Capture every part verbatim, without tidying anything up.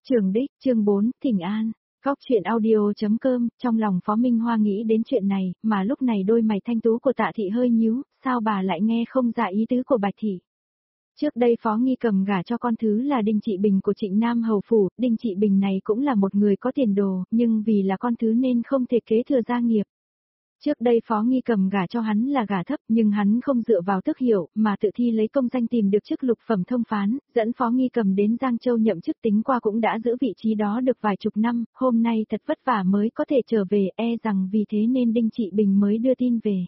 Trường Đích, chương bốn, Thỉnh An. Góc truyện audio.com, trong lòng Phó Minh Hoa nghĩ đến chuyện này, mà lúc này đôi mày thanh tú của Tạ Thị hơi nhíu, sao bà lại nghe không ra ý tứ của Bạch Thị. Trước đây Phó Nghi Cầm gả cho con thứ là Đinh Trị Bình của Trịnh Nam Hầu Phủ, Đinh Trị Bình này cũng là một người có tiền đồ, nhưng vì là con thứ nên không thể kế thừa gia nghiệp. Trước đây Phó Nghi Cầm gả cho hắn là gả thấp, nhưng hắn không dựa vào tước hiệu, mà tự thi lấy công danh tìm được chức lục phẩm thông phán, dẫn Phó Nghi Cầm đến Giang Châu nhậm chức, tính qua cũng đã giữ vị trí đó được vài chục năm, hôm nay thật vất vả mới có thể trở về, e rằng vì thế nên Đinh Trị Bình mới đưa tin về.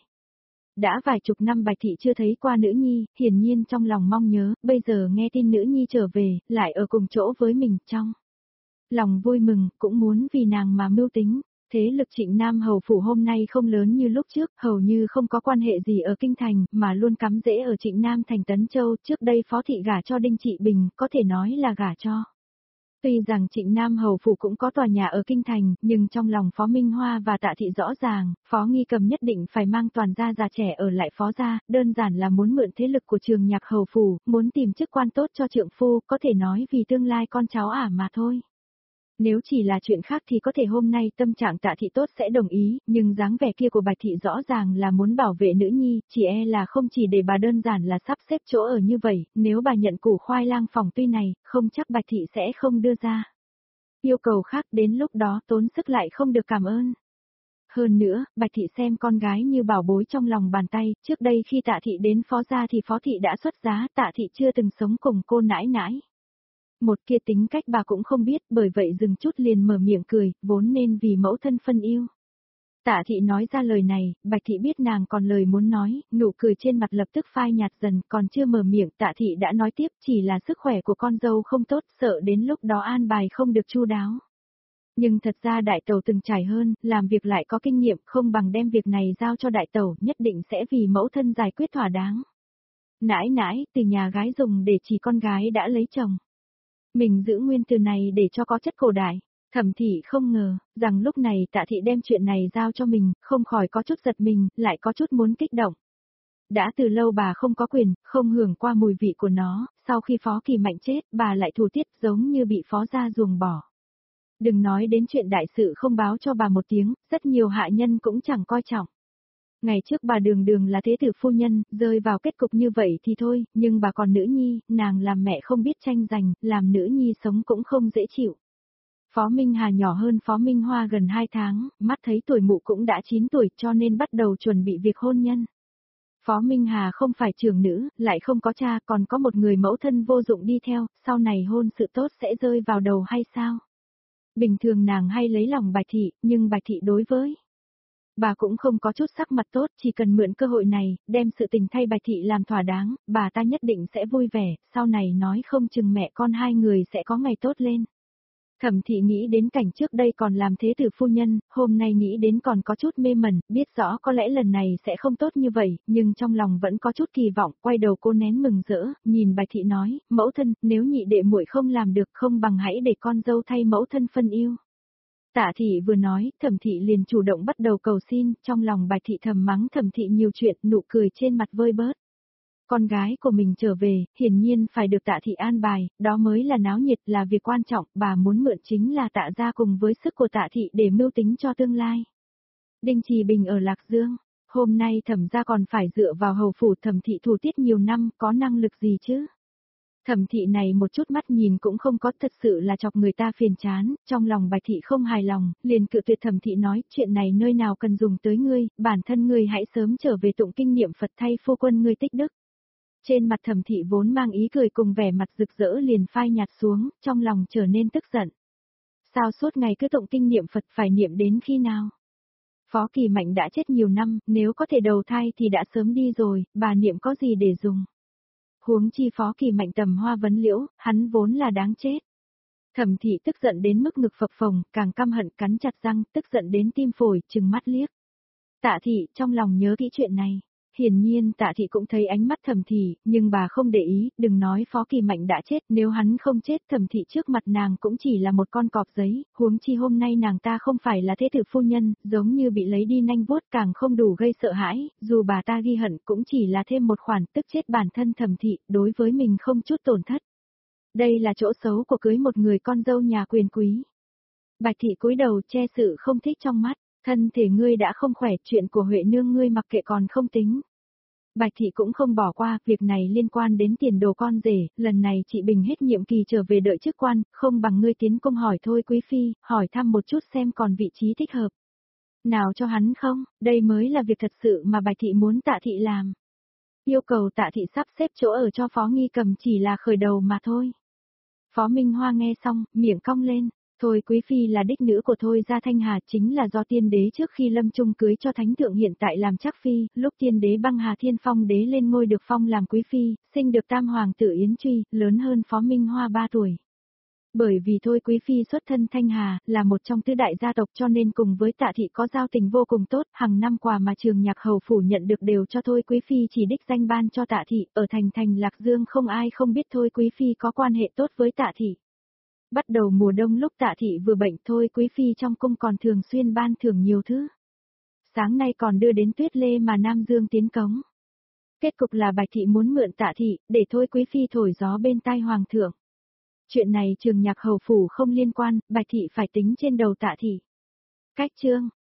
Đã vài chục năm Bạch Thị chưa thấy qua nữ nhi, hiển nhiên trong lòng mong nhớ, bây giờ nghe tin nữ nhi trở về, lại ở cùng chỗ với mình, trong lòng vui mừng, cũng muốn vì nàng mà mưu tính. Thế lực Trịnh Nam Hầu Phủ hôm nay không lớn như lúc trước, hầu như không có quan hệ gì ở Kinh Thành, mà luôn cắm rễ ở Trịnh Nam thành Tấn Châu, trước đây Phó Thị gả cho Đinh Trị Bình, có thể nói là gả cho. Tuy rằng Trịnh Nam Hầu Phủ cũng có tòa nhà ở Kinh Thành, nhưng trong lòng Phó Minh Hoa và Tạ Thị rõ ràng, Phó Nghi Cầm nhất định phải mang toàn gia già trẻ ở lại Phó gia, đơn giản là muốn mượn thế lực của Trường Nhạc Hầu Phủ, muốn tìm chức quan tốt cho trượng phu, có thể nói vì tương lai con cháu ả mà thôi. Nếu chỉ là chuyện khác thì có thể hôm nay tâm trạng Tạ Thị tốt sẽ đồng ý, nhưng dáng vẻ kia của Bạch Thị rõ ràng là muốn bảo vệ nữ nhi, chỉ e là không chỉ để bà đơn giản là sắp xếp chỗ ở như vậy, nếu bà nhận củ khoai lang phòng tuy này, không chắc Bạch Thị sẽ không đưa ra yêu cầu khác, đến lúc đó tốn sức lại không được cảm ơn. Hơn nữa, Bạch Thị xem con gái như bảo bối trong lòng bàn tay, trước đây khi Tạ Thị đến Phó gia thì Phó Thị đã xuất giá, Tạ Thị chưa từng sống cùng cô nãi nãi. Một kia tính cách bà cũng không biết, bởi vậy dừng chút liền mở miệng cười, vốn nên vì mẫu thân phân yêu. Tạ Thị nói ra lời này, Bạch Thị biết nàng còn lời muốn nói, nụ cười trên mặt lập tức phai nhạt dần, còn chưa mở miệng Tạ Thị đã nói tiếp, chỉ là sức khỏe của con dâu không tốt, sợ đến lúc đó an bài không được chu đáo. Nhưng thật ra đại tẩu từng trải hơn, làm việc lại có kinh nghiệm, không bằng đem việc này giao cho đại tẩu, nhất định sẽ vì mẫu thân giải quyết thỏa đáng. Nãi nãi, từ nhà gái dùng để chỉ con gái đã lấy chồng. Mình giữ nguyên từ này để cho có chất cổ đại. Thẩm Thị không ngờ, rằng lúc này Tạ Thị đem chuyện này giao cho mình, không khỏi có chút giật mình, lại có chút muốn kích động. Đã từ lâu bà không có quyền, không hưởng qua mùi vị của nó, sau khi Phó Kỳ Mạnh chết, bà lại thù tiết giống như bị Phó gia ruồng bỏ. Đừng nói đến chuyện đại sự không báo cho bà một tiếng, rất nhiều hạ nhân cũng chẳng coi trọng. Ngày trước bà đường đường là thế tử phu nhân, rơi vào kết cục như vậy thì thôi, nhưng bà còn nữ nhi, nàng làm mẹ không biết tranh giành, làm nữ nhi sống cũng không dễ chịu. Phó Minh Hà nhỏ hơn Phó Minh Hoa gần hai tháng, mắt thấy tuổi mụ cũng đã chín tuổi cho nên bắt đầu chuẩn bị việc hôn nhân. Phó Minh Hà không phải trưởng nữ, lại không có cha, còn có một người mẫu thân vô dụng đi theo, sau này hôn sự tốt sẽ rơi vào đầu hay sao? Bình thường nàng hay lấy lòng Bạch Thị, nhưng Bạch Thị đối với bà cũng không có chút sắc mặt tốt, chỉ cần mượn cơ hội này, đem sự tình thay Bạch Thị làm thỏa đáng, bà ta nhất định sẽ vui vẻ, sau này nói không chừng mẹ con hai người sẽ có ngày tốt lên. Thẩm Thị nghĩ đến cảnh trước đây còn làm thế tử phu nhân, hôm nay nghĩ đến còn có chút mê mẩn, biết rõ có lẽ lần này sẽ không tốt như vậy, nhưng trong lòng vẫn có chút kỳ vọng, quay đầu cô nén mừng rỡ, nhìn Bạch Thị nói, mẫu thân, nếu nhị đệ muội không làm được không bằng hãy để con dâu thay mẫu thân phân yêu. Tạ Thị vừa nói, Thẩm Thị liền chủ động bắt đầu cầu xin, trong lòng Bạch Thị thầm mắng Thẩm Thị nhiều chuyện, nụ cười trên mặt vơi bớt. Con gái của mình trở về, hiển nhiên phải được Tạ Thị an bài, đó mới là náo nhiệt, là việc quan trọng, bà muốn mượn chính là Tạ gia cùng với sức của Tạ Thị để mưu tính cho tương lai. Đinh Trì Bình ở Lạc Dương, hôm nay Thẩm gia còn phải dựa vào hầu phủ, Thẩm Thị thủ tiết nhiều năm, có năng lực gì chứ? Thẩm Thị này một chút mắt nhìn cũng không có, thật sự là chọc người ta phiền chán, trong lòng Bạch Thị không hài lòng, liền cự tuyệt Thẩm Thị nói, chuyện này nơi nào cần dùng tới ngươi, bản thân ngươi hãy sớm trở về tụng kinh niệm Phật thay phu quân ngươi tích đức. Trên mặt Thẩm Thị vốn mang ý cười cùng vẻ mặt rực rỡ liền phai nhạt xuống, trong lòng trở nên tức giận. Sao suốt ngày cứ tụng kinh niệm Phật phải niệm đến khi nào? Phó Kỳ Mạnh đã chết nhiều năm, nếu có thể đầu thai thì đã sớm đi rồi, bà niệm có gì để dùng? Huống chi Phó Kỳ Mạnh tầm hoa vấn liễu, hắn vốn là đáng chết. Thẩm Thị tức giận đến mức ngực phập phồng, càng căm hận cắn chặt răng, tức giận đến tim phổi, trừng mắt liếc. Tạ Thị trong lòng nhớ kỹ chuyện này. Hiển nhiên Tạ Thị cũng thấy ánh mắt Thẩm Thị, nhưng bà không để ý, đừng nói Phó Kỳ Mạnh đã chết, nếu hắn không chết Thẩm Thị trước mặt nàng cũng chỉ là một con cọp giấy, huống chi hôm nay nàng ta không phải là thế tử phu nhân, giống như bị lấy đi nanh vuốt càng không đủ gây sợ hãi, dù bà ta ghi hận cũng chỉ là thêm một khoản tức chết bản thân Thẩm Thị, đối với mình không chút tổn thất. Đây là chỗ xấu của cưới một người con dâu nhà quyền quý. Bạch thị cúi đầu che sự không thích trong mắt, thân thể ngươi đã không khỏe, chuyện của Huệ nương ngươi mặc kệ còn không tính. Bạch thị cũng không bỏ qua, việc này liên quan đến tiền đồ con rể, lần này chị Bình hết nhiệm kỳ trở về đợi chức quan, không bằng ngươi tiến công hỏi thôi quý phi, hỏi thăm một chút xem còn vị trí thích hợp. Nào cho hắn không, đây mới là việc thật sự mà Bạch thị muốn Tạ thị làm. Yêu cầu Tạ thị sắp xếp chỗ ở cho Phó Nghi Cầm chỉ là khởi đầu mà thôi. Phó Minh Hoa nghe xong, miệng cong lên. Thôi quý phi là đích nữ của Thôi gia Thanh Hà, chính là do tiên đế trước khi lâm chung cưới cho thánh thượng hiện tại làm chắc phi, lúc tiên đế băng hà thiên phong đế lên ngôi được phong làm quý phi, sinh được tam hoàng tử Yến Truy, lớn hơn Phó Minh Hoa ba tuổi. Bởi vì Thôi quý phi xuất thân Thanh Hà, là một trong tứ đại gia tộc cho nên cùng với Tạ thị có giao tình vô cùng tốt, hàng năm quà mà Trường Nhạc hầu phủ nhận được đều cho Thôi quý phi chỉ đích danh ban cho Tạ thị, ở thành thành Lạc Dương không ai không biết Thôi quý phi có quan hệ tốt với Tạ thị. Bắt đầu mùa đông lúc Tạ thị vừa bệnh, Thôi quý phi trong cung còn thường xuyên ban thưởng nhiều thứ. Sáng nay còn đưa đến tuyết lê mà Nam Dương tiến cống. Kết cục là Bạch thị muốn mượn Tạ thị, để Thôi quý phi thổi gió bên tai hoàng thượng. Chuyện này Trường Nhạc hầu phủ không liên quan, Bạch thị phải tính trên đầu Tạ thị. Cách chương